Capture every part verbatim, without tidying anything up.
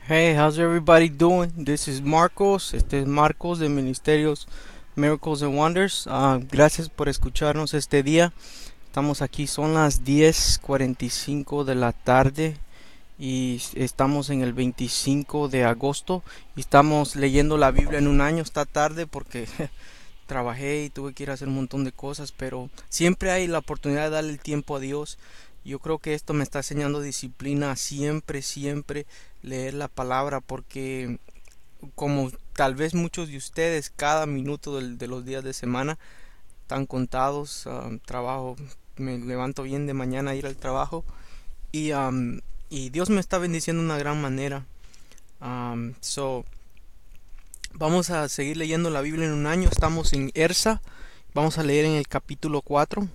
Hey, how's everybody doing? This is Marcos. Este es Marcos de Ministerios Miracles and Wonders. Ah, gracias por escucharnos este día. Estamos aquí, son las diez cuarenta y cinco de la tarde y estamos en el veinticinco de agosto y estamos leyendo la Biblia en un año. Está tarde porque trabajé y tuve que ir a hacer un montón de cosas, pero siempre hay la oportunidad de darle el tiempo a Dios. Yo creo que esto me está enseñando disciplina, siempre, siempre leer la palabra, porque como tal vez muchos de ustedes, cada minuto del- de los días de semana están contados. Um, trabajo, me levanto bien de mañana a ir al trabajo y, um, y Dios me está bendiciendo de una gran manera. Um, so, vamos a seguir leyendo la Biblia en un año. Estamos en Ersa. Vamos a leer en el capítulo cuatro.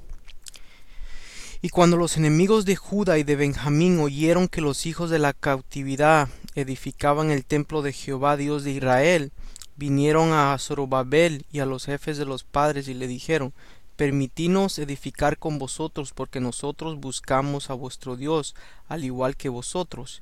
Y cuando los enemigos de Judá y de Benjamín oyeron que los hijos de la cautividad edificaban el templo de Jehová Dios de Israel, vinieron a Zorobabel y a los jefes de los padres y le dijeron: Permitinos edificar con vosotros, porque nosotros buscamos a vuestro Dios, al igual que vosotros,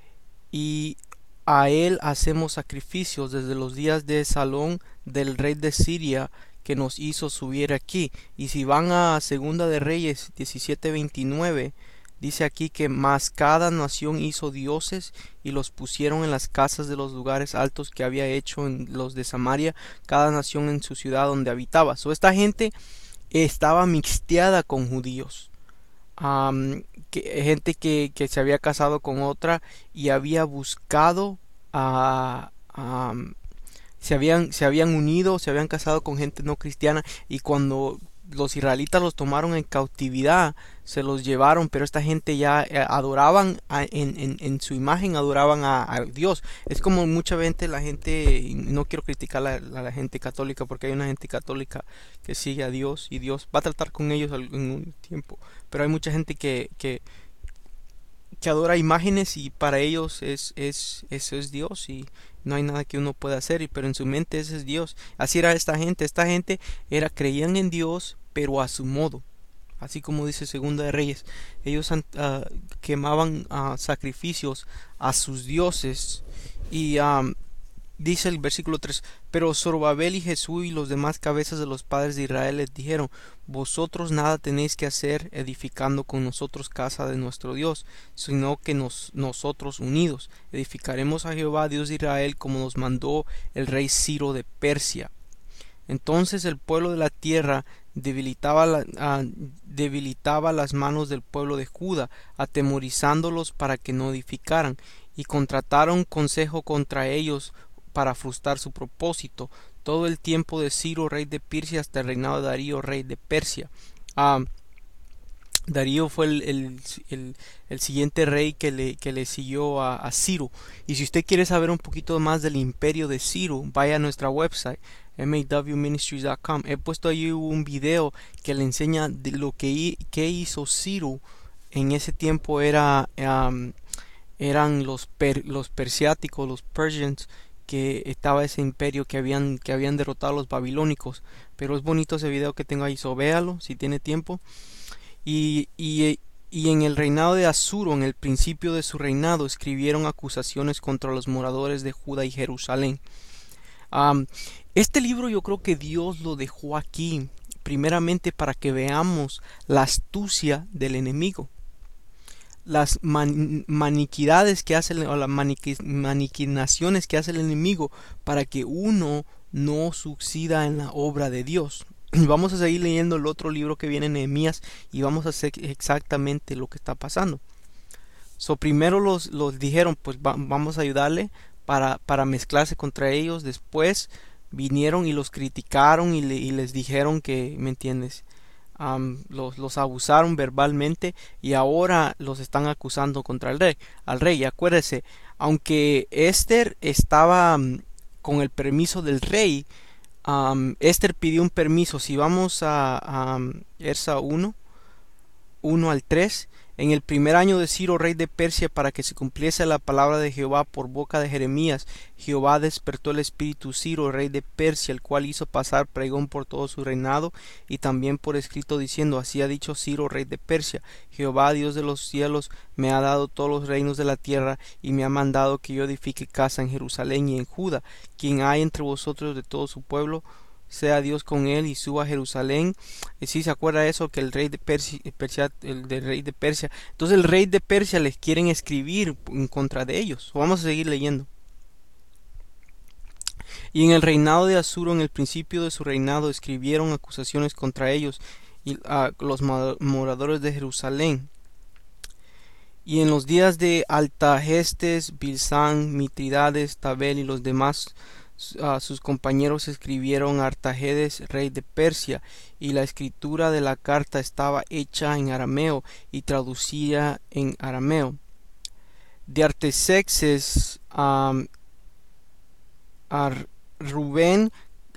y a él hacemos sacrificios desde los días de Salón del rey de Siria, que nos hizo subir aquí. Y si van a Segunda de Reyes diecisiete veintinueve, dice aquí que más cada nación hizo dioses y los pusieron en las casas de los lugares altos que había hecho en los de Samaria, cada nación en su ciudad donde habitaba. So, esta gente estaba mixteada con judíos. Am, que, gente que, que se había casado con otra y había buscado a, am, se habían, se habían unido, se habían casado con gente no cristiana, y cuando los israelitas los tomaron en cautividad, se los llevaron, pero esta gente ya eh, adoraban a- en, en, en su imagen, adoraban a, a Dios. Es como mucha gente, la gente, y no quiero criticar a la, a la gente católica, porque hay una gente católica que sigue a Dios y Dios va a tratar con ellos al- en un tiempo, pero hay mucha gente que, que, que adora imágenes y para ellos es, es, eso es Dios y no hay nada que uno pueda hacer, y- pero en su mente ese es Dios. Así era esta gente. Esta gente era, creían en Dios, pero a su modo. Así como dice Segunda de Reyes, ellos ah, quemaban ah, sacrificios a sus dioses. Y am, dice el versículo tres: Pero Zorobabel y Jesús y los demás cabezas de los padres de Israel les dijeron: Vosotros nada tenéis que hacer edificando con nosotros casa de nuestro Dios, sino que nos, nosotros unidos edificaremos a Jehová Dios de Israel, como nos mandó el rey Ciro de Persia. Entonces el pueblo de la tierra debilitaba, la, ah, debilitaba las manos del pueblo de Judá, atemorizándolos para que no edificaran, y contrataron consejo contra ellos para frustrar su propósito, todo el tiempo de Ciro, rey de Persia, hasta el reinado de Darío, rey de Persia. Ah, Darío fue el, el, el, el siguiente rey que le, que le siguió a, a Ciro. Y si usted quiere saber un poquito más del imperio de Ciro, vaya a nuestra website m a w ministries punto com. He puesto ahí un video que le enseña de lo que, que hizo Ciro. En ese tiempo era um, eran los per, los persiáticos, los Persians, que estaba ese imperio que habían que habían derrotado a los babilónicos. Pero es bonito ese video que tengo ahí, so véalo si tiene tiempo. Y, y, y en el reinado de Asuro, en el principio de su reinado, escribieron acusaciones contra los moradores de Judá y Jerusalén. Um, este libro yo creo que Dios lo dejó aquí primeramente para que veamos la astucia del enemigo, las man maniquidades que hace, o las maniqui maniquinaciones que hace el enemigo, para que uno no suceda en la obra de Dios. Vamos a seguir leyendo el otro libro que viene, Nehemías, y vamos a hacer exactamente lo que está pasando. So, primero los, los dijeron, pues va, vamos a ayudarle para, para mezclarse contra ellos. Después vinieron y los criticaron y, le, y les dijeron que, ¿me entiendes? Um, los, los abusaron verbalmente, y ahora los están acusando contra el rey, al rey. Y acuérdese, aunque Esther estaba um, con el permiso del rey, um, Esther pidió un permiso. Si vamos a, a um, Ersa uno, uno al tres, En el primer año de Ciro, rey de Persia, para que se cumpliese la palabra de Jehová por boca de Jeremías, Jehová despertó el espíritu Ciro, rey de Persia, el cual hizo pasar pregón por todo su reinado, y también por escrito diciendo: así ha dicho Ciro, rey de Persia: Jehová, Dios de los cielos, me ha dado todos los reinos de la tierra, y me ha mandado que yo edifique casa en Jerusalén y en Judá. Quien hay entre vosotros de todo su pueblo, sea Dios con él, y suba a Jerusalén. Y si se acuerda eso, que el rey de Persia, Persia el del rey de Persia, entonces el rey de Persia les quieren escribir en contra de ellos. Vamos a seguir leyendo. Y en el reinado de Asuro, en el principio de su reinado, escribieron acusaciones contra ellos y a los moradores de Jerusalén. Y en los días de Altagestes, Bilsán, Mitridades, Tabel y los demás, Uh, sus compañeros escribieron a Artajedes, rey de Persia, y la escritura de la carta estaba hecha en arameo y traducida en arameo. De Artaxerxes um, a Rubén,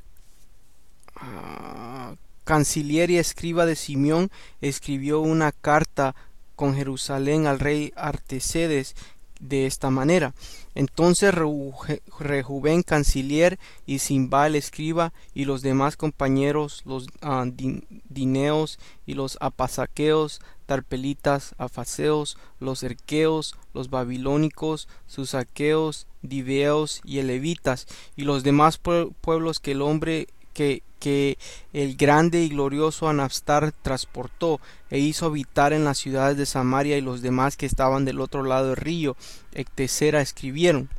uh, canciller y escriba de Simeón, escribió una carta con Jerusalén al rey Artaxerxes de esta manera: entonces Rehubén, canciller, y Simbal, escriba, y los demás compañeros, los uh, dineos y los apasaqueos, tarpelitas, afaseos, los erqueos, los babilónicos, susaqueos, diveos y elevitas, y los demás pueblos que el hombre que que el grande y glorioso Anastar transportó e hizo habitar en las ciudades de Samaria, y los demás que estaban del otro lado del río Ectesera escribieron.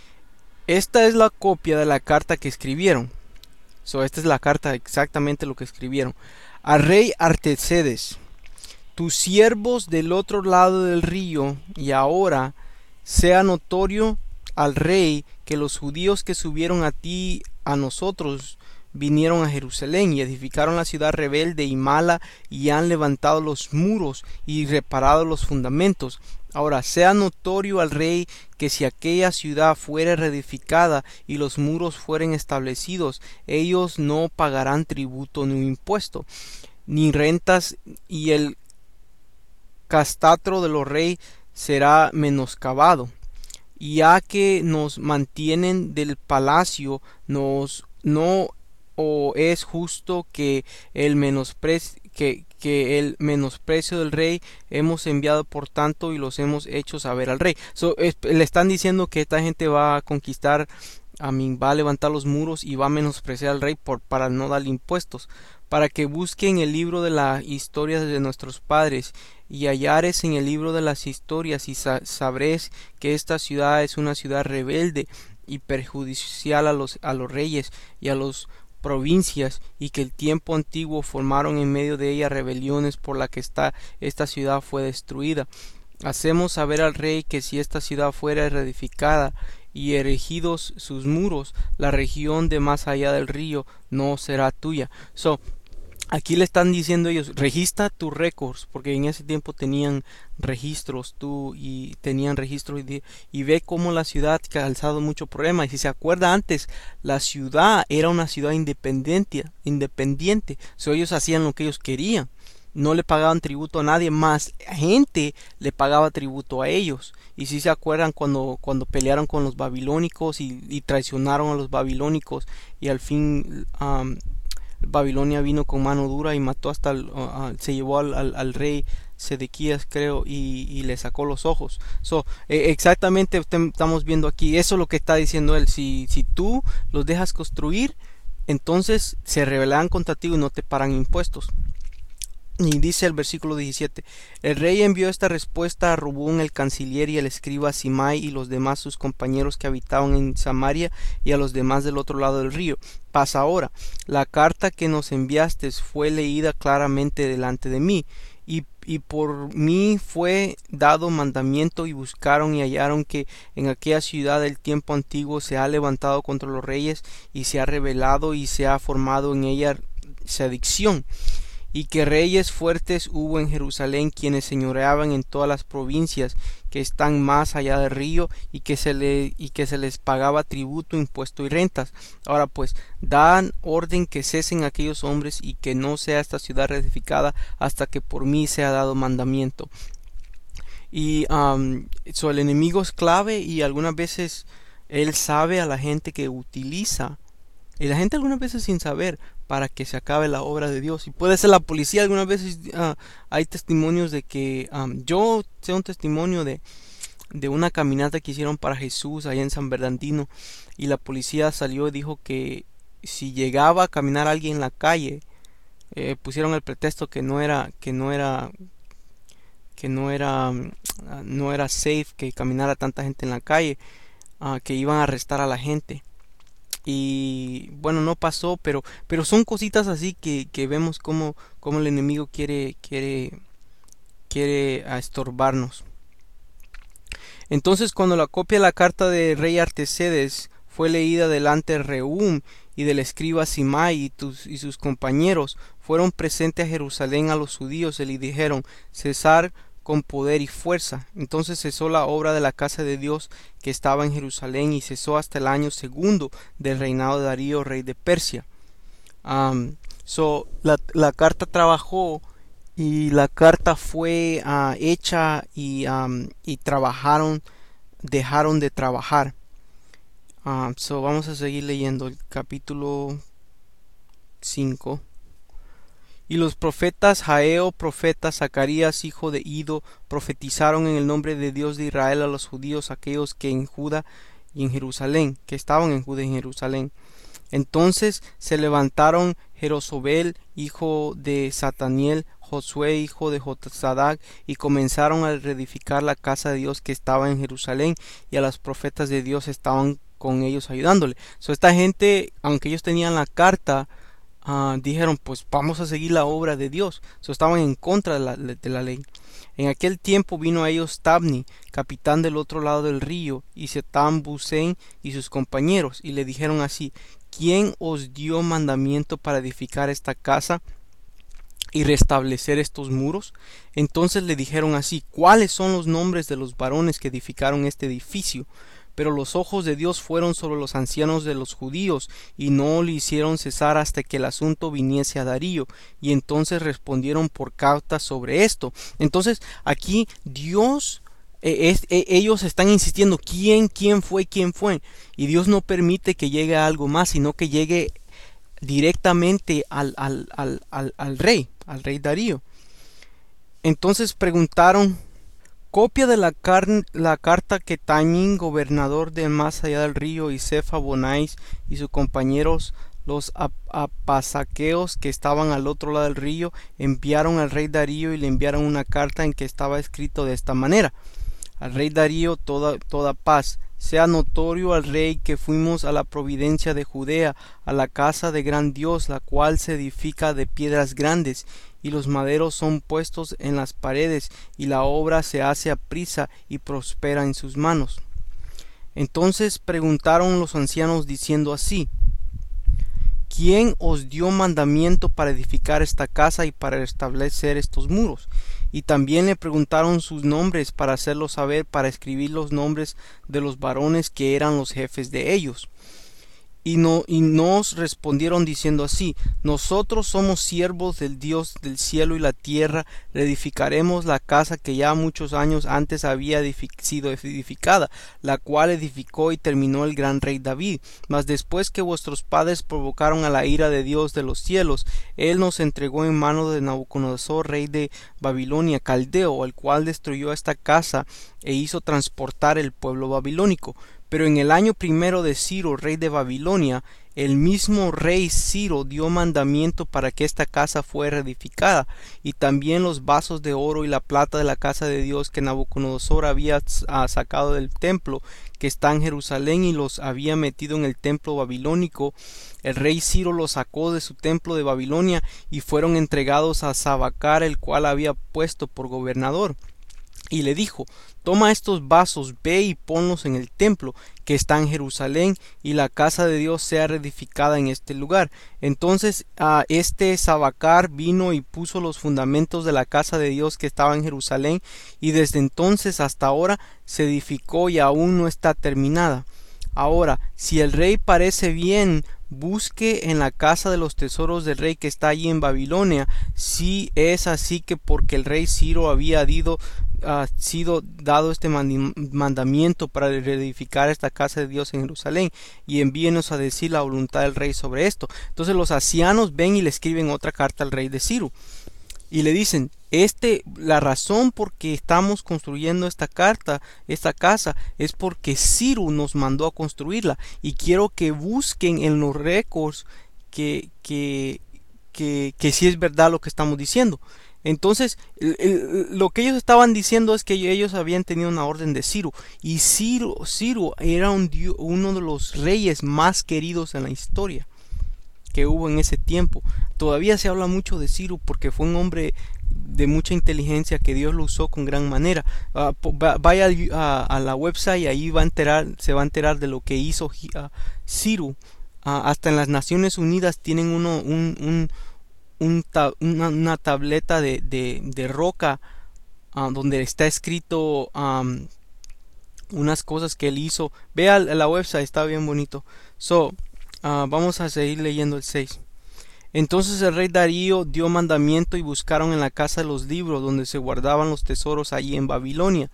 Esta es la copia de la carta que escribieron. So, esta es la carta, exactamente lo que escribieron. Al rey Artaxerxes: tus siervos del otro lado del río, y ahora sea notorio al rey que los judíos que subieron a ti a nosotros vinieron a Jerusalén y edificaron la ciudad rebelde y mala, y han levantado los muros y reparado los fundamentos. Ahora sea notorio al rey que si aquella ciudad fuere reedificada y los muros fueren establecidos, ellos no pagarán tributo ni impuesto, ni rentas, y el castatro de los reyes será menoscabado. Y ya que nos mantienen del palacio, nos no o es justo que el menosprecio que, que el menosprecio del rey hemos enviado por tanto y los hemos hecho saber al rey. So, es, le están diciendo que esta gente va a conquistar, a mí va a levantar los muros y va a menospreciar al rey por para no darle impuestos, para que busquen el libro de las historias de nuestros padres y hallares en el libro de las historias, y sa sabréis que esta ciudad es una ciudad rebelde y perjudicial a los a los reyes y a los provincias, y que el tiempo antiguo formaron en medio de ella rebeliones, por la que esta, esta ciudad fue destruida. Hacemos saber al rey que si esta ciudad fuera reedificada y erigidos sus muros, la región de más allá del río no será tuya. So, aquí le están diciendo ellos: registra tus récords, porque en ese tiempo tenían registros tú y tenían registros y, y ve cómo la ciudad ha causado mucho problema. Y si se acuerda, antes la ciudad era una ciudad independiente, independiente. So, ellos hacían lo que ellos querían, no le pagaban tributo a nadie más, gente le pagaba tributo a ellos. Y si se acuerdan cuando, cuando pelearon con los babilónicos y, y traicionaron a los babilónicos, y al fin um, Babilonia vino con mano dura y mató hasta el, uh, se llevó al, al, al rey Sedequías, creo, y, y le sacó los ojos. So, eh, exactamente estamos viendo aquí, eso es lo que está diciendo él: si, si tú los dejas construir, entonces se rebelarán contra ti y no te pagan impuestos. Y dice el versículo diecisiete: el rey envió esta respuesta a Rubún el canciller y al escriba Simai y los demás sus compañeros que habitaban en Samaria, y a los demás del otro lado del río. Pasa ahora, la carta que nos enviaste fue leída claramente delante de mí, y, y por mí fue dado mandamiento, y buscaron y hallaron que en aquella ciudad del tiempo antiguo se ha levantado contra los reyes, y se ha rebelado, y se ha formado en ella sedición, y que reyes fuertes hubo en Jerusalén, quienes señoreaban en todas las provincias que están más allá del río, y que se le y que se les pagaba tributo, impuesto y rentas. Ahora pues, dan orden que cesen aquellos hombres, y que no sea esta ciudad reedificada hasta que por mí sea dado mandamiento. Y um, so el enemigo es clave y algunas veces él sabe a la gente que utiliza. Y la gente algunas veces sin saber para que se acabe la obra de Dios. Y puede ser la policía, algunas veces uh, hay testimonios de que um, yo sé un testimonio de, de una caminata que hicieron para Jesús allá en San Bernardino. Y la policía salió y dijo que si llegaba a caminar alguien en la calle, eh, pusieron el pretexto que no era, que no era, que no era, um, no era safe que caminara tanta gente en la calle, uh, que iban a arrestar a la gente. Y bueno, no pasó, pero pero son cositas así que, que vemos como, como el enemigo quiere quiere quiere a estorbarnos. Entonces, cuando la copia de la carta de rey Artacedes fue leída delante de Rehum y del escriba Simai y, tus, y sus compañeros fueron presentes a Jerusalén a los judíos y le dijeron: cesar con poder y fuerza. Entonces cesó la obra de la casa de Dios que estaba en Jerusalén y cesó hasta el año segundo del reinado de Darío, rey de Persia. Um, so, la, la carta trabajó y la carta fue uh, hecha y, um, y trabajaron, dejaron de trabajar. Um, so, vamos a seguir leyendo el capítulo cinco. Y los profetas Jael, profeta Zacarías, hijo de Ido, profetizaron en el nombre de Dios de Israel a los judíos, aquellos que en Judá y en Jerusalén, que estaban en Judá y en Jerusalén. Entonces se levantaron Jerosobel, hijo de Sataniel, Josué, hijo de Josadac, y comenzaron a reedificar la casa de Dios que estaba en Jerusalén, y a los profetas de Dios estaban con ellos ayudándole. So, esta gente, aunque ellos tenían la carta, Uh, dijeron, pues vamos a seguir la obra de Dios. So, estaban en contra de la, de la ley. En aquel tiempo vino a ellos Tabni, capitán del otro lado del río, y Setam Busen y sus compañeros, y le dijeron así: ¿quién os dio mandamiento para edificar esta casa y restablecer estos muros? Entonces le dijeron así: ¿cuáles son los nombres de los varones que edificaron este edificio? Pero los ojos de Dios fueron sobre los ancianos de los judíos, y no le hicieron cesar hasta que el asunto viniese a Darío, y entonces respondieron por carta sobre esto. Entonces aquí Dios, eh, es, eh, ellos están insistiendo, ¿quién, quién fue, quién fue? Y Dios no permite que llegue a algo más, sino que llegue directamente al, al, al, al, al rey, al rey Darío. Entonces preguntaron: copia de la, car la carta que Tamín, gobernador de más allá del río, y Sefa Bonais y sus compañeros, los ap apasaqueos que estaban al otro lado del río, enviaron al rey Darío, y le enviaron una carta en que estaba escrito de esta manera: al rey Darío toda, toda paz. Sea notorio al rey que fuimos a la providencia de Judea, a la casa de gran Dios, la cual se edifica de piedras grandes, y los maderos son puestos en las paredes, y la obra se hace aprisa y prospera en sus manos. Entonces preguntaron los ancianos diciendo así: ¿quién os dio mandamiento para edificar esta casa y para restablecer estos muros? Y también le preguntaron sus nombres para hacerlo saber, para escribir los nombres de los varones que eran los jefes de ellos. Y, no, y nos respondieron diciendo así: nosotros somos siervos del Dios del cielo y la tierra, reedificaremos la casa que ya muchos años antes había edific sido edificada, la cual edificó y terminó el gran rey David. Mas después que vuestros padres provocaron a la ira de Dios de los cielos, él nos entregó en mano de Nabucodonosor, rey de Babilonia, caldeo, el cual destruyó esta casa e hizo transportar el pueblo babilónico. Pero en el año primero de Ciro, rey de Babilonia, el mismo rey Ciro dio mandamiento para que esta casa fuera edificada, y también los vasos de oro y la plata de la casa de Dios que Nabucodonosor había sacado del templo que está en Jerusalén y los había metido en el templo babilónico. El rey Ciro los sacó de su templo de Babilonia y fueron entregados a Sabacar, el cual había puesto por gobernador. Y le dijo: toma estos vasos, ve y ponlos en el templo que está en Jerusalén, y la casa de Dios sea reedificada en este lugar. Entonces uh, este Sabacar vino y puso los fundamentos de la casa de Dios que estaba en Jerusalén, y desde entonces hasta ahora se edificó y aún no está terminada. Ahora, si el rey parece bien, busque en la casa de los tesoros del rey que está allí en Babilonia, si es así que porque el rey Ciro había dado ha sido dado este mandamiento para reedificar esta casa de Dios en Jerusalén, y envíenos a decir la voluntad del rey sobre esto. Entonces los ancianos ven y le escriben otra carta al rey de Ciro y le dicen: este, la razón por que estamos construyendo esta carta, esta casa, es porque Ciro nos mandó a construirla, y quiero que busquen en los récords que, que, que, que si es verdad lo que estamos diciendo. Entonces, el, el, lo que ellos estaban diciendo es que ellos habían tenido una orden de Ciro, y Ciro, Ciro era un, uno de los reyes más queridos en la historia que hubo en ese tiempo. Todavía se habla mucho de Ciro porque fue un hombre de mucha inteligencia que Dios lo usó con gran manera. Uh, vaya a, a la website y ahí va a enterar, se va a enterar de lo que hizo uh, Ciro. Uh, hasta en las Naciones Unidas tienen uno, un, un, un ta, una, una tableta de, de, de roca uh, donde está escrito um, unas cosas que él hizo. Vea la website, está bien bonito. So, Uh, vamos a seguir leyendo el seis. Entonces el rey Darío dio mandamiento y buscaron en la casa los libros donde se guardaban los tesoros allí en Babilonia.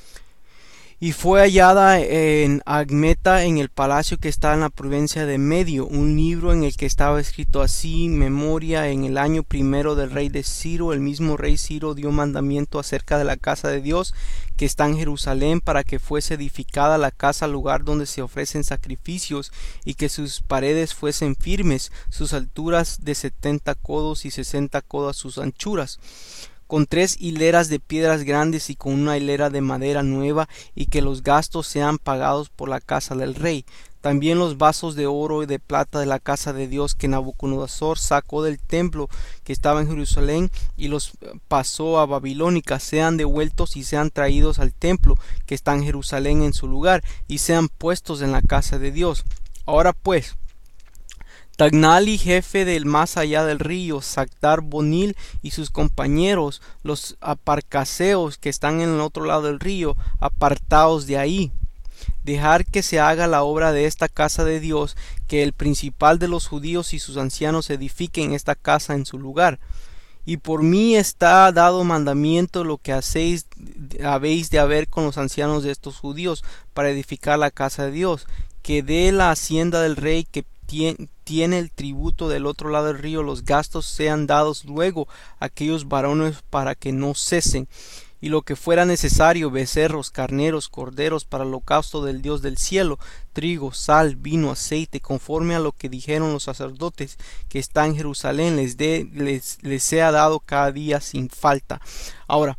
Y fue hallada en Agmeta, en el palacio que está en la provincia de Medio, un libro en el que estaba escrito así: memoria, en el año primero del rey de Ciro, el mismo rey Ciro dio mandamiento acerca de la casa de Dios que está en Jerusalén, para que fuese edificada la casa, lugar donde se ofrecen sacrificios, y que sus paredes fuesen firmes, sus alturas de setenta codos y sesenta codos sus anchuras, con tres hileras de piedras grandes y con una hilera de madera nueva, y que los gastos sean pagados por la casa del rey. También los vasos de oro y de plata de la casa de Dios que Nabucodonosor sacó del templo que estaba en Jerusalén y los pasó a Babilónica, sean devueltos y sean traídos al templo que está en Jerusalén en su lugar, y sean puestos en la casa de Dios. Ahora pues, Tagnali, jefe del más allá del río, Sactar Bonil y sus compañeros, los aparcaseos que están en el otro lado del río, apartaos de ahí. Dejar que se haga la obra de esta casa de Dios, que el principal de los judíos y sus ancianos edifiquen esta casa en su lugar. Y por mí está dado mandamiento lo que hacéis, habéis de haber con los ancianos de estos judíos para edificar la casa de Dios, que de la hacienda del rey que tiene el tributo del otro lado del río, los gastos sean dados luego a aquellos varones para que no cesen, y lo que fuera necesario, becerros, carneros, corderos para el holocausto del Dios del cielo, trigo, sal, vino, aceite, conforme a lo que dijeron los sacerdotes que están en Jerusalén, les dé, les, les sea dado cada día sin falta. Ahora,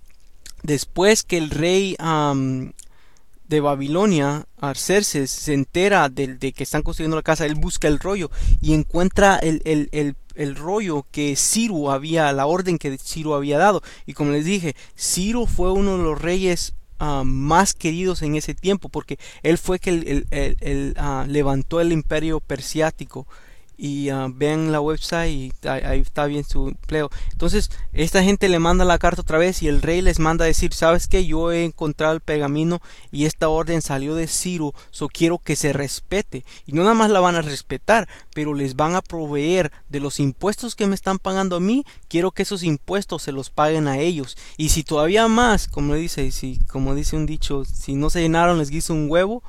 después que el rey um, de Babilonia, Arcerces, se entera de, de que están construyendo la casa, él busca el rollo y encuentra el, el, el, el rollo que Ciro había, la orden que Ciro había dado. Y como les dije, Ciro fue uno de los reyes uh, más queridos en ese tiempo, porque él fue que el, el, el, el, uh, levantó el imperio persiático. Y uh, vean la website y ahí, ahí está bien su empleo. Entonces esta gente le manda la carta otra vez y el rey les manda a decir: ¿sabes qué? Yo he encontrado el pergamino y esta orden salió de Ciro, so quiero que se respete. Y no nada más la van a respetar, pero les van a proveer de los impuestos que me están pagando a mí. Quiero que esos impuestos se los paguen a ellos. Y si todavía más, como dice, si, como dice un dicho, si no se llenaron les guiso un huevo,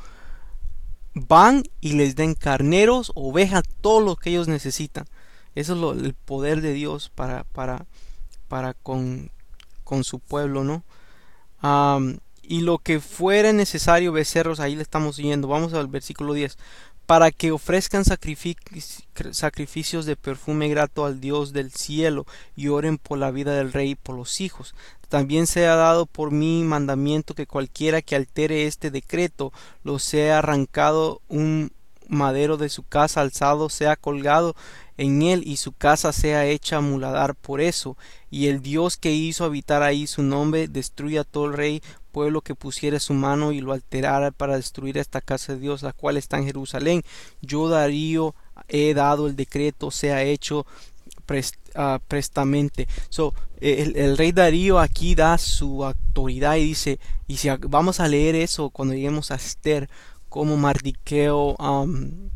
van y les den carneros, ovejas, todo lo que ellos necesitan. Eso es lo, el poder de Dios para, para, para con, con su pueblo, ¿no? Um, y lo que fuera necesario, becerros, ahí le estamos siguiendo. Vamos al versículo diez. Para que ofrezcan sacrific- sacrificios de perfume grato al Dios del cielo, y oren por la vida del rey y por los hijos. También sea dado por mí mandamiento que cualquiera que altere este decreto, lo sea arrancado un madero de su casa, alzado sea colgado en él, y su casa sea hecha muladar por eso. Y el Dios que hizo habitar ahí su nombre destruya a todo el rey pueblo que pusiere su mano y lo alterara para destruir esta casa de Dios, la cual está en Jerusalén. Yo, Darío, he dado el decreto, sea hecho prest, uh, prestamente. So, el, el rey Darío aquí da su autoridad y dice, y si vamos a leer eso cuando lleguemos a Esther, como Mardiqueo um,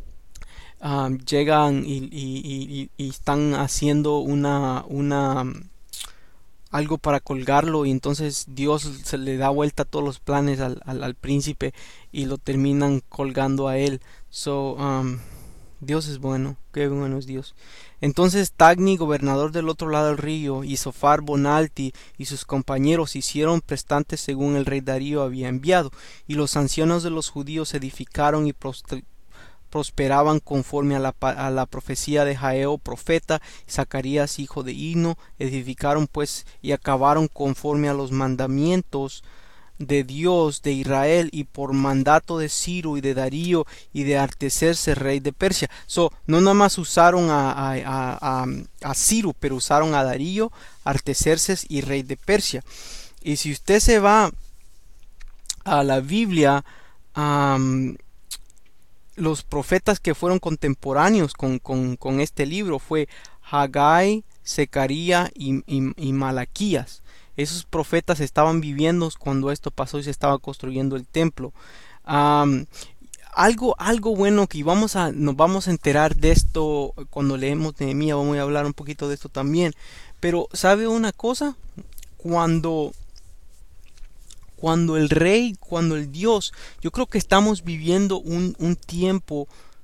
um, llegan y, y, y, y están haciendo una una algo para colgarlo, y entonces Dios se le da vuelta a todos los planes al, al, al príncipe y lo terminan colgando a él. So, um, Dios es bueno, qué bueno es Dios. Entonces Tagni, gobernador del otro lado del río, y Sofar Bonalti y sus compañeros hicieron prestantes según el rey Darío había enviado, y los ancianos de los judíos edificaron y prosperaban conforme a la, a la profecía de Jael profeta, Zacarías hijo de Hino. Edificaron pues y acabaron conforme a los mandamientos de Dios de Israel, y por mandato de Ciro y de Darío y de Artaxerxes rey de Persia. So, no nada más usaron a, a, a, a, a Ciro, pero usaron a Darío, Artaxerxes y rey de Persia. Y si usted se va a la Biblia, um, los profetas que fueron contemporáneos con, con, con este libro fue Hagai, Zacarías y, y, y Malaquías. Esos profetas estaban viviendo cuando esto pasó y se estaba construyendo el templo. Um, algo, algo bueno que vamos a, nos vamos a enterar de esto cuando leemos Nehemías, vamos a hablar un poquito de esto también. Pero ¿sabe una cosa? Cuando Cuando el rey, cuando el Dios, yo creo que estamos viviendo un, un tiempo,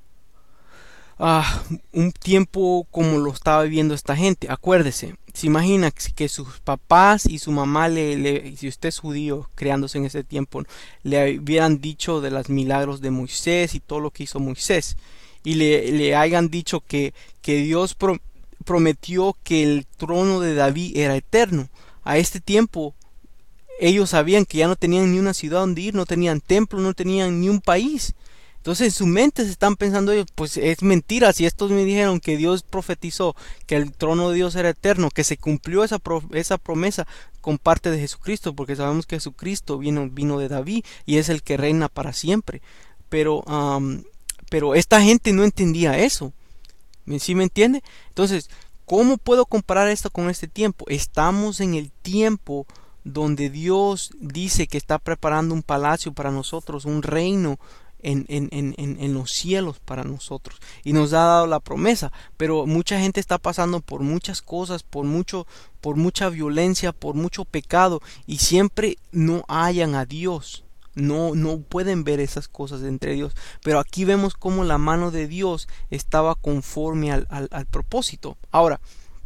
uh, un tiempo como lo estaba viviendo esta gente. Acuérdese, se imagina que sus papás y su mamá, le, le, si usted es judío, criándose en ese tiempo, le hubieran dicho de los milagros de Moisés y todo lo que hizo Moisés, y le, le hayan dicho que, que Dios pro, prometió que el trono de David era eterno. A este tiempo ellos sabían que ya no tenían ni una ciudad donde ir, no tenían templo, no tenían ni un país. Entonces en su mente se están pensando ellos, pues es mentira, si estos me dijeron que Dios profetizó que el trono de Dios era eterno, que se cumplió esa, pro, esa promesa con parte de Jesucristo, porque sabemos que Jesucristo vino, vino de David y es el que reina para siempre. Pero, um, pero esta gente no entendía eso. ¿Sí me entiende? Entonces, ¿cómo puedo comparar esto con este tiempo? Estamos en el tiempo donde Dios dice que está preparando un palacio para nosotros, un reino en, en, en, en los cielos para nosotros, y nos ha dado la promesa. Pero mucha gente está pasando por muchas cosas, por mucho, por mucha violencia, por mucho pecado, y siempre no hallan a Dios. No, no pueden ver esas cosas entre Dios. Pero aquí vemos cómo la mano de Dios estaba conforme al, al, al propósito. Ahora,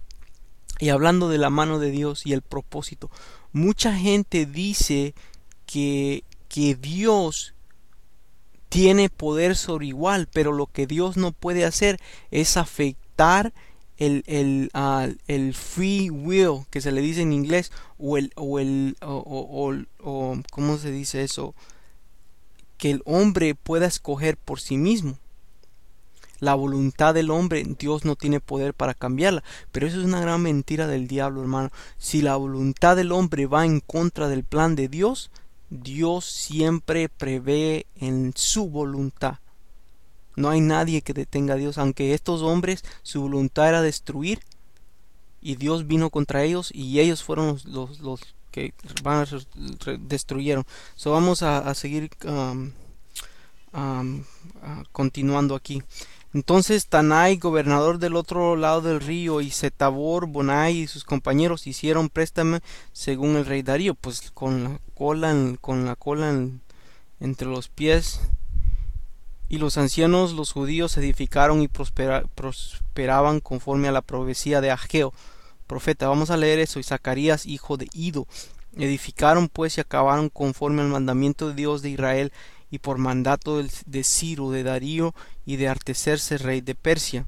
y hablando de la mano de Dios y el propósito, mucha gente dice que, que Dios tiene poder sobre igual, pero lo que Dios no puede hacer es afectar el, el, uh, el free will, que se le dice en inglés, o el, o el, o, o, o, o ¿cómo se dice eso? Que el hombre pueda escoger por sí mismo. La voluntad del hombre, Dios no tiene poder para cambiarla. Pero eso es una gran mentira del diablo, hermano. Si la voluntad del hombre va en contra del plan de Dios, Dios siempre prevé en su voluntad. No hay nadie que detenga a Dios. Aunque estos hombres, su voluntad era destruir, y Dios vino contra ellos, y ellos fueron los, los, los que van a destruyeron. So vamos a, a seguir um, um, uh, continuando aquí. Entonces Tanai, gobernador del otro lado del río, y Setabor, Bonai y sus compañeros hicieron préstamo según el rey Darío, pues con la cola, en, con la cola en, entre los pies. Y los ancianos, los judíos, edificaron y prospera, prosperaban conforme a la profecía de Ageo, profeta. Vamos a leer eso. Y Zacarías, hijo de Ido. Edificaron pues y acabaron conforme al mandamiento de Dios de Israel, y por mandato de Ciro, de Darío y de Artaxerxes rey de Persia.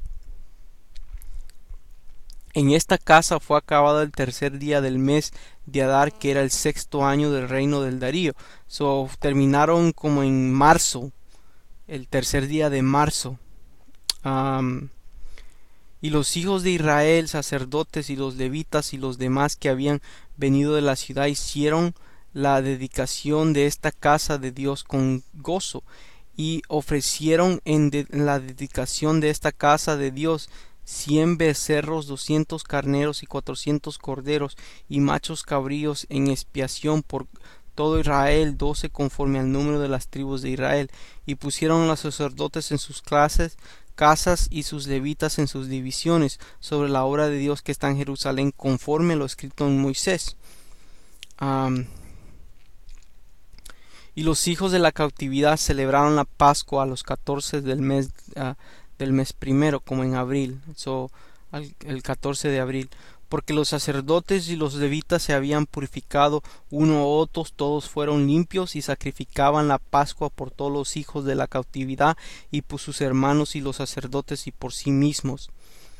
En esta casa fue acabado el tercer día del mes de Adar, que era el sexto año del reino del Darío. So, terminaron como en marzo, el tercer día de marzo. Um, y los hijos de Israel, sacerdotes y los levitas y los demás que habían venido de la ciudad, hicieron la dedicación de esta casa de Dios con gozo, y ofrecieron en, de, en la dedicación de esta casa de Dios cien becerros, doscientos carneros y cuatrocientos corderos y machos cabríos en expiación por todo Israel, doce conforme al número de las tribus de Israel. Y pusieron a los sacerdotes en sus clases casas y sus levitas en sus divisiones, sobre la obra de Dios que está en Jerusalén, conforme lo escrito en Moisés. Um, y los hijos de la cautividad celebraron la Pascua a los catorce del mes uh, del mes primero, como en abril, so, al, el catorce de abril, porque los sacerdotes y los levitas se habían purificado uno a otros, todos fueron limpios y sacrificaban la Pascua por todos los hijos de la cautividad y por sus hermanos y los sacerdotes y por sí mismos.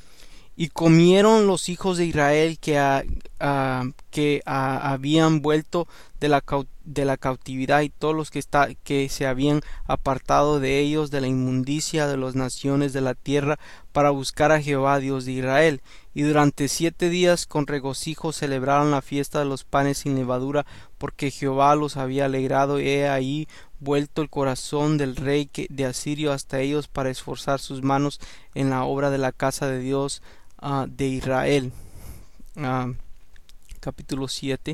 Y comieron los hijos de Israel que, a, a, que a, habían vuelto de la, de la cautividad, y todos los que, está, que se habían apartado de ellos de la inmundicia de las naciones de la tierra, para buscar a Jehová Dios de Israel. Y durante siete días con regocijo celebraron la fiesta de los panes sin levadura, porque Jehová los había alegrado, y he ahí vuelto el corazón del rey de Asirio hasta ellos, para esforzar sus manos en la obra de la casa de Dios Uh, de Israel. Uh, capítulo siete.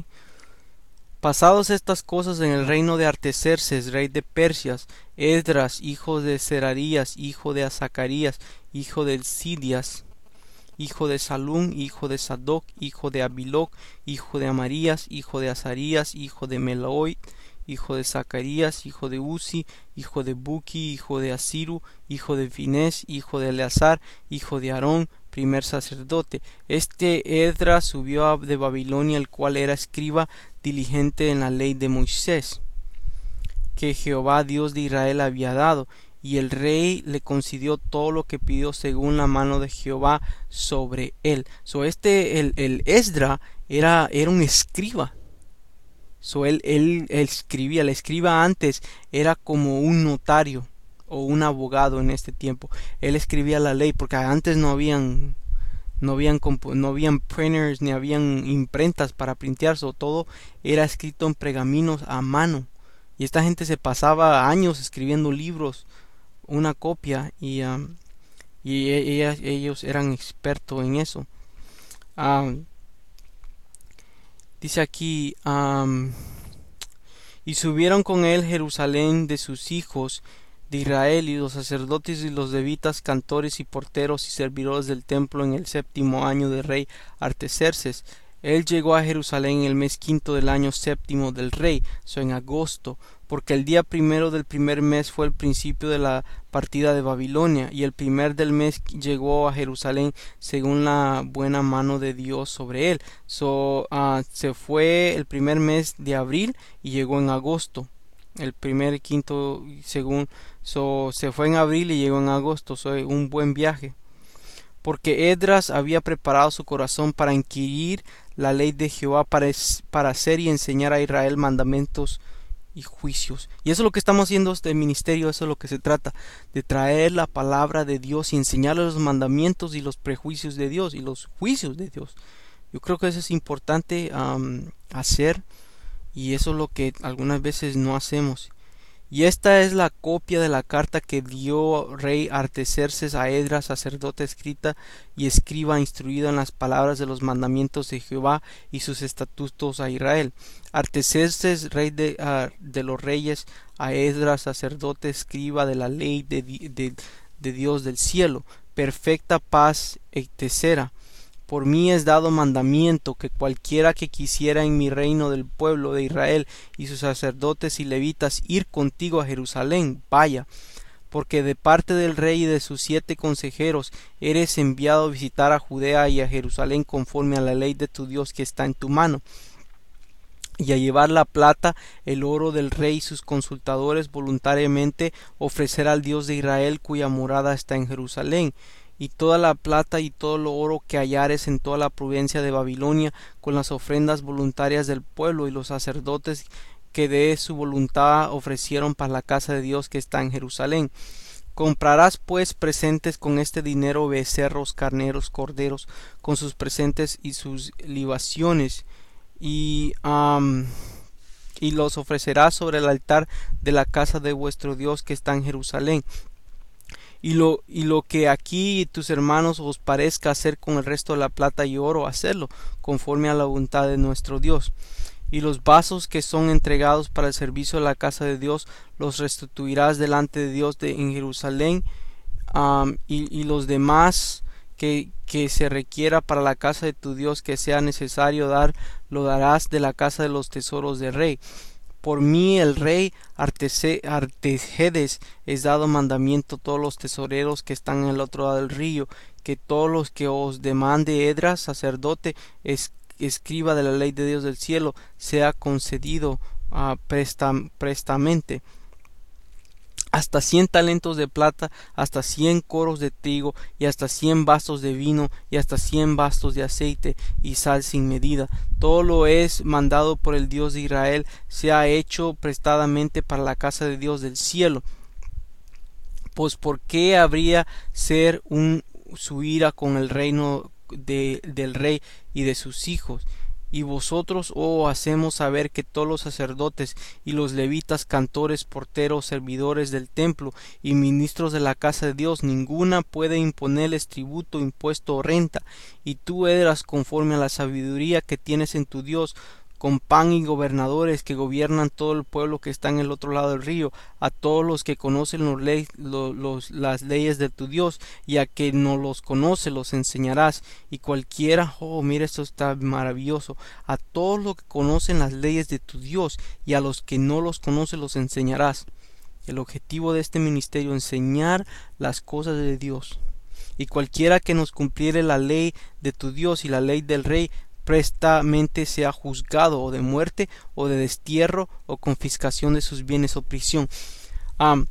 Pasados estas cosas en el reino de Artaxerxes, rey de Persias, Esdras, hijo de Seraías, hijo de Zacarías, hijo de Sidias, hijo de Salum, hijo de Sadoc, hijo de Abiloc, hijo de Amarías, hijo de Azarías, hijo de Meloit, hijo de Zacarías, hijo de Uzi, hijo de Buki, hijo de Asiru, hijo de Finés, hijo de Eleazar, hijo de Aarón, primer sacerdote. Este Esdras subió de Babilonia, el cual era escriba diligente en la ley de Moisés, que Jehová Dios de Israel había dado, y el rey le concedió todo lo que pidió según la mano de Jehová sobre él. So este, el, el Esdras era, era un escriba. So él, él, él escribía, el escriba antes era como un notario o un abogado en este tiempo. Él escribía la ley, porque antes no habían no habían no habían printers ni habían imprentas para printear, so todo era escrito en pergaminos a mano, y esta gente se pasaba años escribiendo libros, una copia, y um, y ella, ellos eran expertos en eso. Um, dice aquí um, y subieron con él Jerusalén de sus hijos de Israel, y los sacerdotes y los levitas, cantores y porteros y servidores del templo, en el séptimo año del rey Artaxerxes. Él llegó a Jerusalén en el mes quinto del año séptimo del rey, so en agosto, porque el día primero del primer mes fue el principio de la partida de Babilonia, y el primer del mes llegó a Jerusalén según la buena mano de Dios sobre él. So uh, se fue el primer mes de abril y llegó en agosto. El primer quinto según so, se fue en abril y llegó en agosto. So, un buen viaje, porque Esdras había preparado su corazón para inquirir la ley de Jehová, para, para hacer y enseñar a Israel mandamientos y juicios. Y eso es lo que estamos haciendo este ministerio. Eso es lo que se trata, de traer la palabra de Dios y enseñarles los mandamientos y los prejuicios de Dios y los juicios de Dios. Yo creo que eso es importante um, hacer, y eso es lo que algunas veces no hacemos. Y esta es la copia de la carta que dio rey Artaxerxes a Esdras, sacerdote, escrita y escriba, instruida en las palabras de los mandamientos de Jehová y sus estatutos a Israel. Artaxerxes, rey de, uh, de los reyes, a Esdras, sacerdote, escriba de la ley de, de, de Dios del cielo, perfecta paz, etcétera. Por mí es dado mandamiento que cualquiera que quisiera en mi reino del pueblo de Israel y sus sacerdotes y levitas ir contigo a Jerusalén, vaya, porque de parte del rey y de sus siete consejeros eres enviado a visitar a Judea y a Jerusalén conforme a la ley de tu Dios que está en tu mano, y a llevar la plata, el oro del rey y sus consultadores voluntariamente ofrecer al Dios de Israel, cuya morada está en Jerusalén, y toda la plata y todo lo oro que hallares en toda la provincia de Babilonia, con las ofrendas voluntarias del pueblo y los sacerdotes que de su voluntad ofrecieron para la casa de Dios que está en Jerusalén. Comprarás pues presentes con este dinero, becerros, carneros, corderos, con sus presentes y sus libaciones, y um, y los ofrecerás sobre el altar de la casa de vuestro Dios que está en Jerusalén. Y lo, y lo que aquí tus hermanos os parezca hacer con el resto de la plata y oro, hacerlo conforme a la voluntad de nuestro Dios. Y los vasos que son entregados para el servicio de la casa de Dios los restituirás delante de Dios de, en Jerusalén, um, y, y los demás que, que se requiera para la casa de tu Dios que sea necesario dar, lo darás de la casa de los tesoros del rey. Por mí el rey Artese- Artajerjes es dado mandamiento a todos los tesoreros que están en el otro lado del río, que todos los que os demande Edras, sacerdote, es, escriba de la ley de Dios del cielo, sea concedido uh, presta, prestamente hasta cien talentos de plata, hasta cien coros de trigo, y hasta cien bastos de vino, y hasta cien bastos de aceite, y sal sin medida. Todo lo es mandado por el Dios de Israel, sea hecho prestadamente para la casa de Dios del cielo. Pues ¿por qué habría ser un su ira con el reino de, del rey y de sus hijos? Y vosotros, oh, hacemos saber que todos los sacerdotes y los levitas, cantores, porteros, servidores del templo y ministros de la casa de Dios, ninguna puede imponerles tributo, impuesto o renta. Y tú eras conforme a la sabiduría que tienes en tu Dios, con pan y gobernadores que gobiernan todo el pueblo que está en el otro lado del río, a todos los que conocen los ley, lo, los, las leyes de tu Dios, y a que no los conoce los enseñarás, y cualquiera, oh mira, esto está maravilloso, a todos los que conocen las leyes de tu Dios, y a los que no los conoce los enseñarás. El objetivo de este ministerio, enseñar las cosas de Dios. Y cualquiera que nos cumpliere la ley de tu Dios y la ley del rey, prestamente sea juzgado o de muerte o de destierro o confiscación de sus bienes o prisión. Um,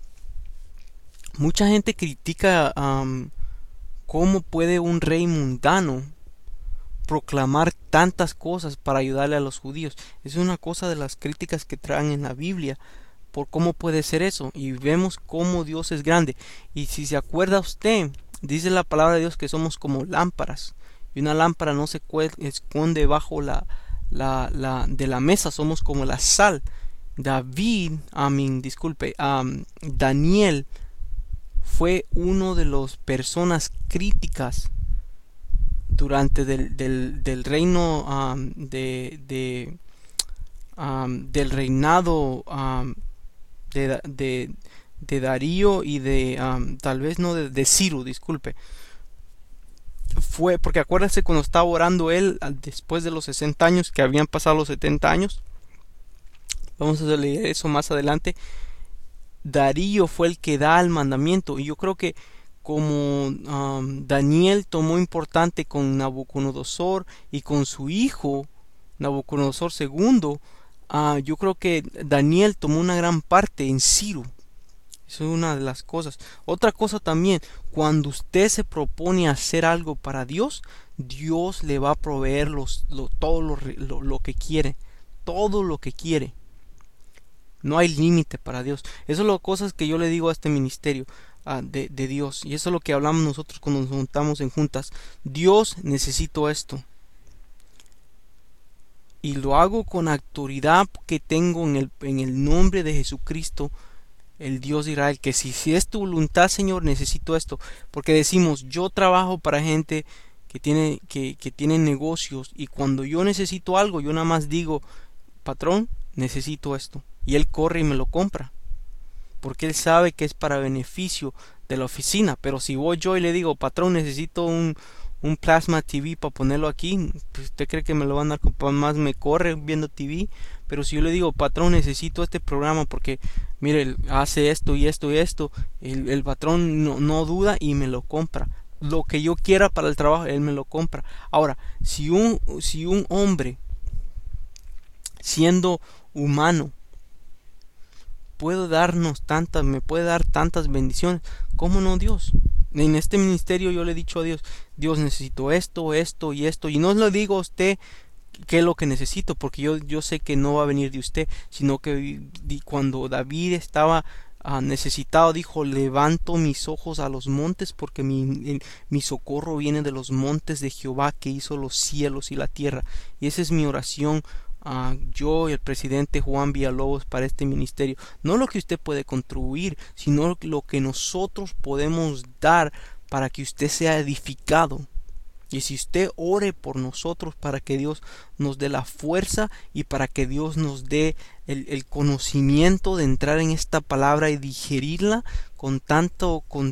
mucha gente critica um, cómo puede un rey mundano proclamar tantas cosas para ayudarle a los judíos. Es una cosa de las críticas que traen en la Biblia por cómo puede ser eso, y vemos cómo Dios es grande. Y si se acuerda usted, dice la palabra de Dios que somos como lámparas, y una lámpara no se esconde bajo la, la, la de la mesa, somos como la sal. David, I mean, disculpe, um, Daniel fue uno de las personas críticas durante del, del, del reino um, de, de um, del reinado um, de, de, de Darío y de um, tal vez no de, de Ciro, disculpe. Fue porque acuérdese cuando estaba orando él después de los sesenta años, que habían pasado los setenta años. Vamos a leer eso más adelante. Darío fue el que da el mandamiento, y yo creo que como um, Daniel tomó importante con Nabucodonosor y con su hijo Nabucodonosor segundo, uh, yo creo que Daniel tomó una gran parte en Ciro. Eso es una de las cosas. Otra cosa también, cuando usted se propone hacer algo para Dios, Dios le va a proveer los, lo, todo lo, lo, lo que quiere. Todo lo que quiere. No hay límite para Dios. Eso es las cosas que yo le digo a este ministerio uh, de, de Dios. Y eso es lo que hablamos nosotros cuando nos juntamos en juntas. Dios, necesito esto. Y lo hago con autoridad que tengo en el, en el nombre de Jesucristo, el Dios de Israel, que si, si es tu voluntad, Señor, necesito esto. Porque decimos, yo trabajo para gente que tiene, que, que tiene negocios, y cuando yo necesito algo, yo nada más digo, patrón, necesito esto, y él corre y me lo compra, porque él sabe que es para beneficio de la oficina. Pero si voy yo y le digo, patrón, necesito un, un plasma T V para ponerlo aquí, pues usted cree que me lo van a dar, más me corre viendo T V. Pero si yo le digo, patrón, necesito este programa porque mire, hace esto y esto y esto, el, el patrón no, no duda y me lo compra. Lo que yo quiera para el trabajo, él me lo compra. Ahora, si un, si un hombre, siendo humano, puede darnos tantas, me puede dar tantas bendiciones, ¿cómo no Dios? En este ministerio yo le he dicho a Dios, Dios, necesito esto, esto y esto, y no le digo a usted qué es lo que necesito, porque yo, yo sé que no va a venir de usted, sino que cuando David estaba uh, necesitado, dijo, levanto mis ojos a los montes, porque mi, mi socorro viene de los montes de Jehová, que hizo los cielos y la tierra. Y esa es mi oración, uh, yo y el presidente Juan Villalobos, para este ministerio. No lo que usted puede contribuir, sino lo que nosotros podemos dar para que usted sea edificado. Y si usted ore por nosotros para que Dios nos dé la fuerza y para que Dios nos dé el, el conocimiento de entrar en esta palabra y digerirla con tanto, con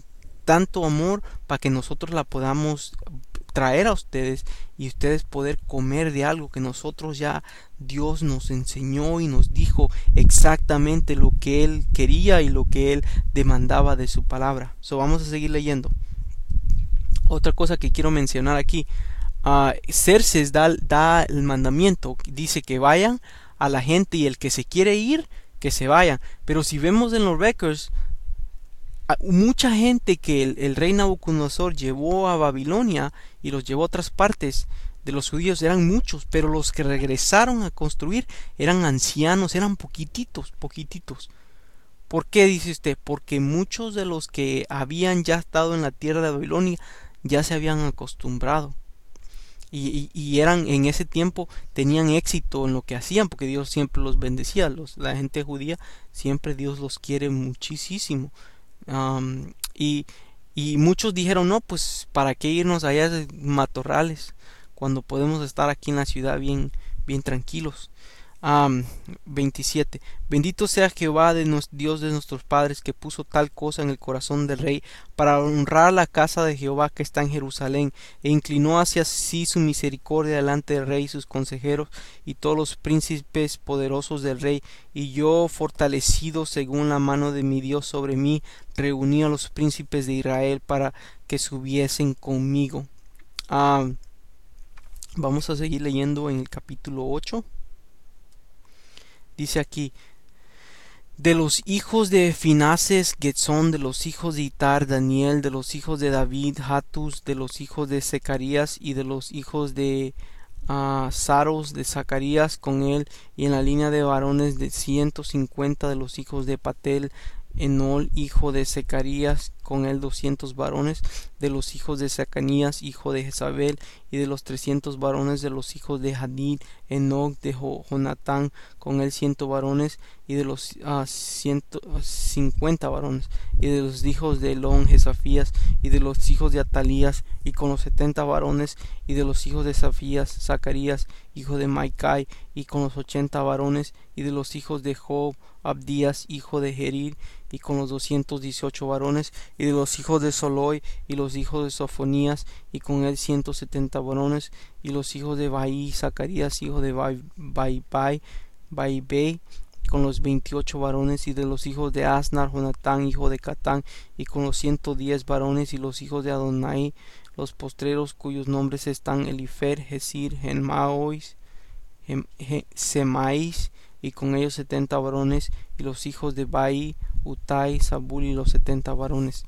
tanto amor para que nosotros la podamos traer a ustedes y ustedes poder comer de algo que nosotros ya Dios nos enseñó y nos dijo exactamente lo que Él quería y lo que Él demandaba de su palabra. So, vamos a seguir leyendo. Otra cosa que quiero mencionar aquí, uh, Xerxes da, da el mandamiento, dice que vayan a la gente y el que se quiere ir, que se vayan. Pero si vemos en los records, mucha gente que el, el rey Nabucodonosor llevó a Babilonia y los llevó a otras partes de los judíos eran muchos, pero los que regresaron a construir eran ancianos, eran poquititos, poquititos. ¿Por qué dice usted? Porque muchos de los que habían ya estado en la tierra de Babilonia ya se habían acostumbrado. Y, y, y eran en ese tiempo tenían éxito en lo que hacían porque Dios siempre los bendecía. Los, la gente judía siempre Dios los quiere muchísimo. Um, y, y muchos dijeron, no, pues para qué irnos allá de matorrales cuando podemos estar aquí en la ciudad bien, bien tranquilos. Um, veintisiete. Bendito sea Jehová de nos, Dios de nuestros padres, que puso tal cosa en el corazón del rey para honrar la casa de Jehová que está en Jerusalén, e inclinó hacia sí su misericordia delante del rey y sus consejeros y todos los príncipes poderosos del rey. Y yo, fortalecido según la mano de mi Dios sobre mí, reuní a los príncipes de Israel para que subiesen conmigo. Um, vamos a seguir leyendo en el capítulo ocho. Dice aquí, de los hijos de Finases, Getzón; de los hijos de Itar, Daniel; de los hijos de David, Hatus; de los hijos de Zacarías y de los hijos de uh, Saros, de Zacarías con él; y en la línea de varones de ciento cincuenta de los hijos de Patel, Enol, hijo de Zacarías, con él doscientos varones; de los hijos de Zacanías, hijo de Jezabel, y de los trescientos varones de los hijos de Hadid, Enoc, de Jonatán, con él ciento varones; y de los uh, ciento cincuenta varones; y de los hijos de Elón, Jezafías, y de los hijos de Atalías, y con los setenta varones; y de los hijos de Zafías, Zacarías, hijo de Maicai, y con los ochenta varones; y de los hijos de Job, Abdías, hijo de Jerir, y con los doscientos dieciocho varones; y de los hijos de Soloi, y los hijos de Sofonías, y con él ciento setenta varones; y los hijos de Baí, Zacarías, hijo de Baibai, Baibei, con los veintiocho varones; y de los hijos de Asnar, Jonatán, hijo de Catán, y con los ciento diez varones; y los hijos de Adonai, los postreros, cuyos nombres están Elifer, Jesir, Genmaois, Semaís, y con ellos setenta varones; y los hijos de Baí, Utai, Sabul, y los setenta varones.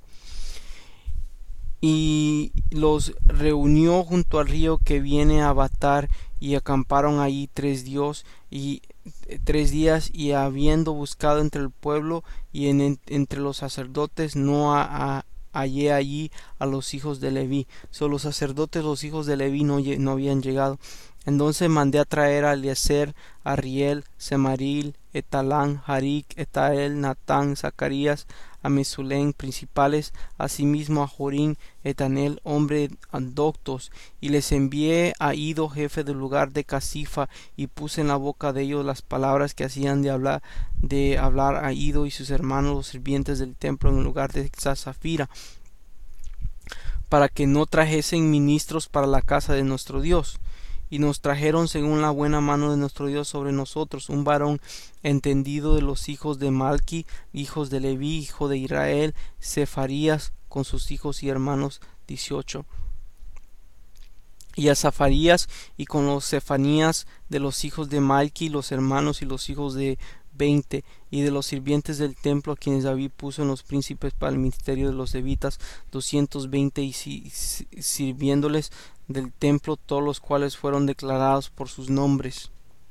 Y los reunió junto al río que viene a Batar, y acamparon allí tres días, y tres días, y habiendo buscado entre el pueblo y en, en, entre los sacerdotes, no a, a, hallé allí a los hijos de Leví. Solo los sacerdotes, los hijos de Leví, no, no habían llegado. Entonces mandé a traer a Eliezer, a Riel, Semaril, Etalán, Harik, Etael, Natán, Zacarías, a Mesulén, principales; asimismo a Jorín, Etanel, hombre doctos; y les envié a Ido, jefe del lugar de Casifa, y puse en la boca de ellos las palabras que hacían de hablar de hablar a Ido y sus hermanos los sirvientes del templo en el lugar de Zafira, para que no trajesen ministros para la casa de nuestro Dios. Y nos trajeron según la buena mano de nuestro Dios sobre nosotros un varón entendido de los hijos de Malki, hijos de Leví, hijo de Israel, Cefarías, con sus hijos y hermanos dieciocho. Y a Zafarías, y con los Cefanías de los hijos de Malki, los hermanos y los hijos de veinte, y de los sirvientes del templo, a quienes David puso en los príncipes para el ministerio de los levitas, doscientos veinte, y si, si, sirviéndoles del templo, todos los cuales fueron declarados por sus nombres.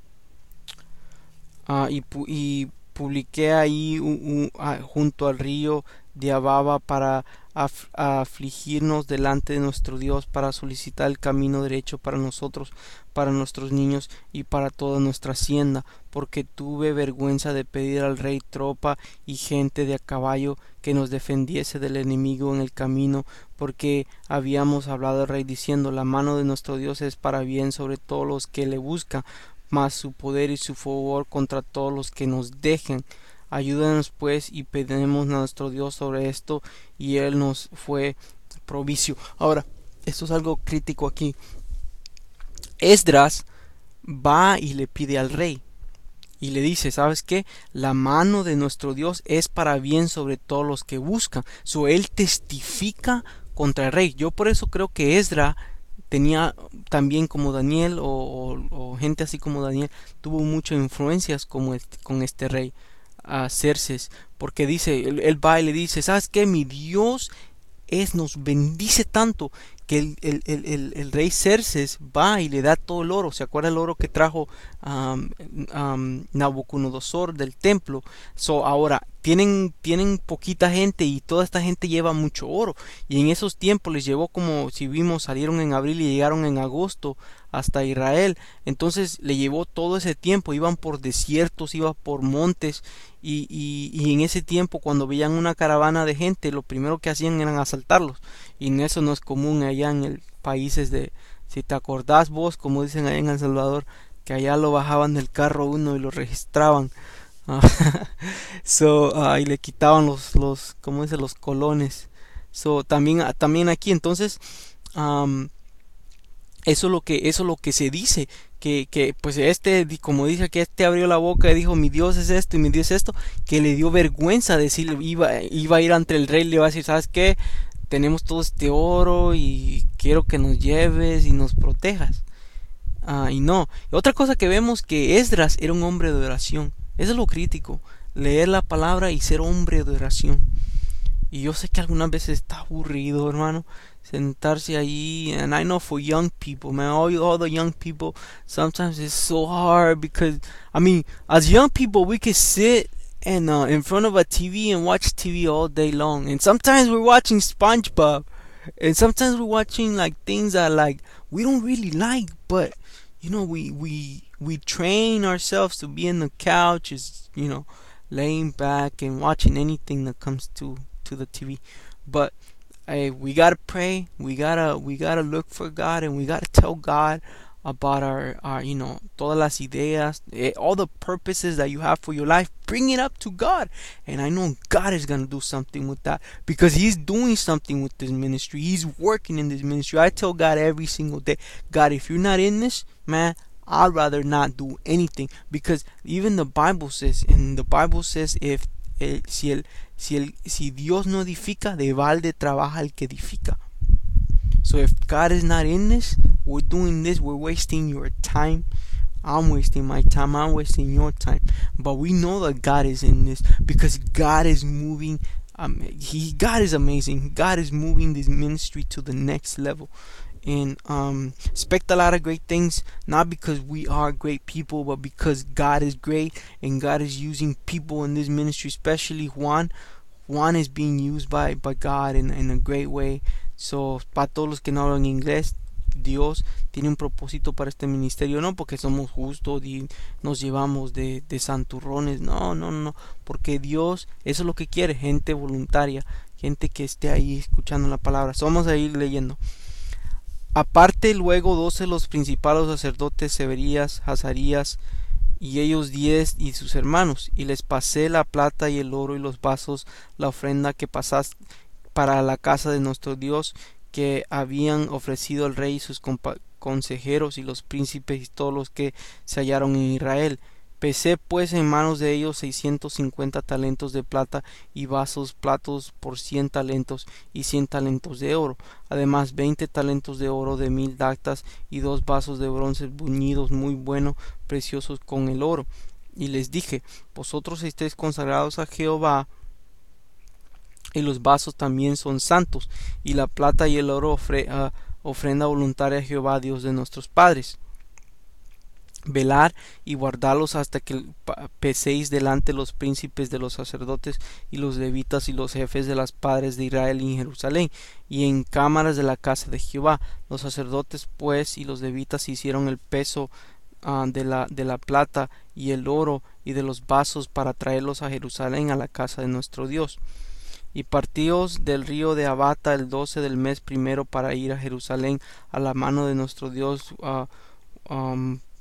Uh, y, y publiqué ahí un, un, uh, junto al río de Ababa para af, afligirnos delante de nuestro Dios, para solicitar el camino derecho para nosotros, para nuestros niños y para toda nuestra hacienda, porque tuve vergüenza de pedir al rey tropa y gente de a caballo que nos defendiese del enemigo en el camino, porque habíamos hablado al rey diciendo: la mano de nuestro Dios es para bien sobre todos los que le buscan, mas su poder y su favor contra todos los que nos dejen. Ayúdanos pues y pedimos a nuestro Dios sobre esto, y Él nos fue propicio. Ahora, esto es algo crítico aquí. Esdras va y le pide al rey y le dice, ¿sabes qué? La mano de nuestro Dios es para bien sobre todos los que buscan. So, él testifica contra el rey. Yo por eso creo que Esdras tenía también, como Daniel, o, o, o gente así como Daniel, tuvo muchas influencias como este, con este rey, a Xerxes, porque dice, él, él va y le dice, ¿sabes qué? Mi Dios es, nos bendice tanto que el, el, el, el, el rey Xerxes va y le da todo el oro. ¿Se acuerda el oro que trajo um, um, Nabucodonosor del templo? So, ahora tienen, tienen poquita gente y toda esta gente lleva mucho oro. Y en esos tiempos les llevó, como si vimos, salieron en abril y llegaron en agosto hasta Israel. Entonces le llevó todo ese tiempo. Iban por desiertos, iban por montes. Y, y, y en ese tiempo, cuando veían una caravana de gente, lo primero que hacían eran asaltarlos. Y en eso no es común allá en el países de, si te acordás vos, como dicen allá en El Salvador, que allá lo bajaban del carro uno y lo registraban. so, uh, y le quitaban los, los, como dice, los colones. So, también, también aquí, entonces, um, eso es lo que, eso es lo que se dice, que, que pues este, como dice que este abrió la boca y dijo, mi Dios es esto y mi Dios es esto, que le dio vergüenza decirle, iba, iba a ir ante el rey, le iba a decir, ¿sabes qué? Tenemos todo este oro y quiero que nos lleves y nos protejas. Ah, y no. Otra cosa que vemos, que Esdras era un hombre de oración. Eso es lo crítico, leer la palabra y ser hombre de oración. Y yo sé que algunas veces está aburrido, hermano, sentarse ahí. And I know for young people, man, all, all the young people, sometimes it's so hard because, I mean, as young people, we could sit and uh, in front of a T V and watch T V all day long. And sometimes we're watching SpongeBob, and sometimes we're watching like things that like we don't really like, but you know, we we we train ourselves to be in the couch, is you know, laying back and watching anything that comes to to the T V. But hey, we gotta pray. We gotta we gotta look for God, and we gotta tell God about our, our you know, todas las ideas, eh, all the purposes that you have for your life. Bring it up to God, and I know God is gonna do something with that, because He's doing something with this ministry. He's working in this ministry. I tell God every single day, God, if you're not in this, man, I'd rather not do anything, because even the Bible says, and the Bible says, if eh, si el si el si Dios no edifica, de balde trabaja el que edifica. So if God is not in this, we're doing this, we're wasting your time. I'm wasting my time, I'm wasting your time. But we know that God is in this, because God is moving. Um, he God is amazing. God is moving this ministry to the next level. And um, expect a lot of great things, not because we are great people, but because God is great, and God is using people in this ministry, especially Juan. Juan is being used by, by God in, in a great way. So, para todos los que no hablan inglés, Dios tiene un propósito para este ministerio, no porque somos justos y nos llevamos de, de santurrones, no, no, no, porque Dios, eso es lo que quiere, gente voluntaria, gente que esté ahí escuchando la palabra. So, vamos a ir leyendo. Aparte luego doce los principales sacerdotes, Severías, Hazarías, y ellos diez y sus hermanos, y les pasé la plata y el oro y los vasos, la ofrenda que pasás para la casa de nuestro Dios, que habían ofrecido el rey y sus consejeros y los príncipes y todos los que se hallaron en Israel. Pesé pues en manos de ellos seiscientos cincuenta talentos de plata, y vasos, platos por cien talentos, y cien talentos de oro, además veinte talentos de oro de mil dactas, y dos vasos de bronce buñidos muy buenos, preciosos con el oro. Y les dije, vosotros estéis consagrados a Jehová, y los vasos también son santos, y la plata y el oro ofre, uh, ofrenda voluntaria a Jehová, Dios de nuestros padres. Velar y guardarlos hasta que peséis delante los príncipes de los sacerdotes y los levitas y los jefes de los padres de Israel en Jerusalén y en cámaras de la casa de Jehová. Los sacerdotes pues y los levitas hicieron el peso uh, de la de la plata y el oro y de los vasos para traerlos a Jerusalén, a la casa de nuestro Dios. Y partíos del río de Abata el doce del mes primero para ir a Jerusalén, a la mano de nuestro Dios, uh, um,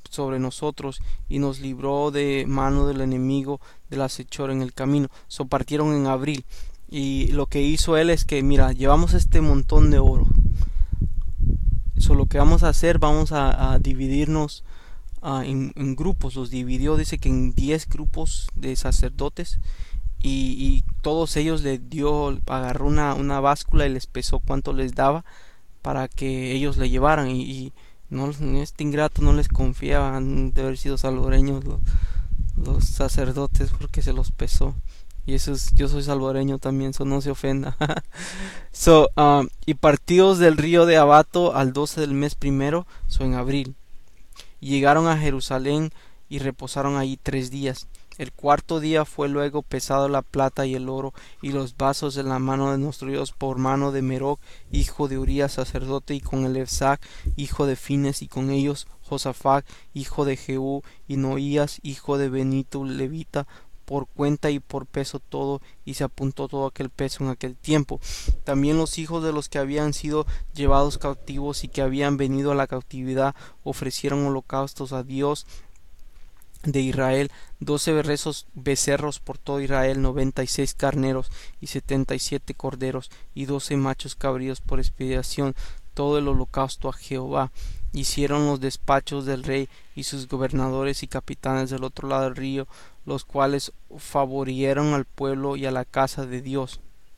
sobre nosotros y nos libró de mano del enemigo del acechor en el camino. So partieron en abril y lo que hizo él es que, mira, llevamos este montón de oro. So lo que vamos a hacer, vamos a, a dividirnos uh, en, en grupos. Los dividió, dice que en diez grupos de sacerdotes. Y, y todos ellos le dio, agarró una, una báscula y les pesó cuánto les daba para que ellos le llevaran. Y, y no, este ingrato no les confiaba, han de haber sido salvadoreños los, los sacerdotes, porque se los pesó. Y eso es, yo soy salvadoreño también, eso no se ofenda. so, um, y partidos del río de Abato al doce del mes primero, so en abril. Y llegaron a Jerusalén y reposaron allí tres días. El cuarto día fue luego pesado la plata y el oro y los vasos en la mano de nuestro Dios por mano de Meroc, hijo de Urías, sacerdote, y con el Elsac, hijo de Fines, y con ellos Josafat, hijo de Jehú, y Noías, hijo de Benito, levita, por cuenta y por peso todo, y se apuntó todo aquel peso en aquel tiempo. También los hijos de los que habían sido llevados cautivos y que habían venido a la cautividad ofrecieron holocaustos a Dios de Israel, doce becerros, becerros por todo Israel, noventa y seis carneros y setenta y siete corderos y doce machos cabríos por expiación, todo el holocausto a Jehová. Hicieron los despachos del rey y sus gobernadores y capitanes del otro lado del río, los cuales favorecieron al pueblo y a la casa de Dios.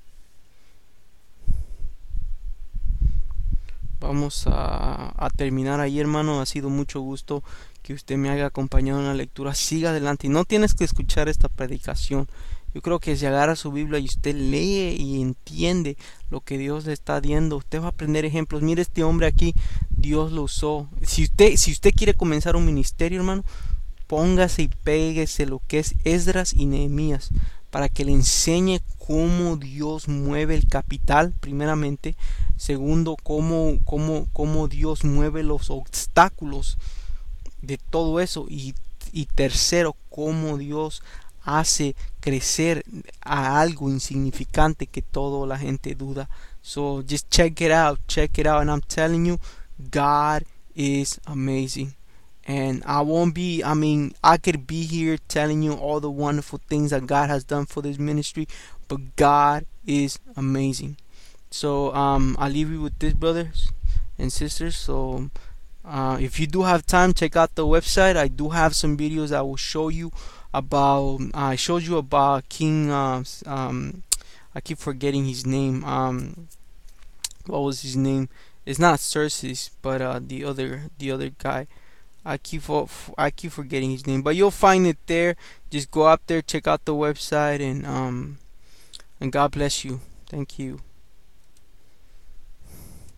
Vamos a, a terminar ahí, hermano. Ha sido mucho gusto que usted me haya acompañado en la lectura. Siga adelante y no tienes que escuchar esta predicación. Yo creo que si agarra su Biblia y usted lee y entiende lo que Dios le está dando, usted va a aprender ejemplos. Mire, este hombre aquí, Dios lo usó. Si usted, si usted quiere comenzar un ministerio, hermano, póngase y péguese lo que es Esdras y Nehemías, para que le enseñe cómo Dios mueve el capital, primeramente. Segundo, cómo, cómo, cómo Dios mueve los obstáculos de todo eso. Y, y tercero, cómo Dios hace crecer a algo insignificante que toda la gente duda. So just check it out, check it out, and I'm telling you, God is amazing. And I won't be, I mean, I could be here telling you all the wonderful things that God has done for this ministry, but God is amazing. So um, I'll leave you with this, brothers and sisters. So uh, if you do have time, check out the website. I do have some videos that will show you about, uh, I showed you about King, uh, um, I keep forgetting his name. Um, what was his name? It's not Xerxes, but uh, the other, the other guy. I keep I keep forgetting his name, but you'll find it there. Just go up there, check out the website, and um, and God bless you. Thank you.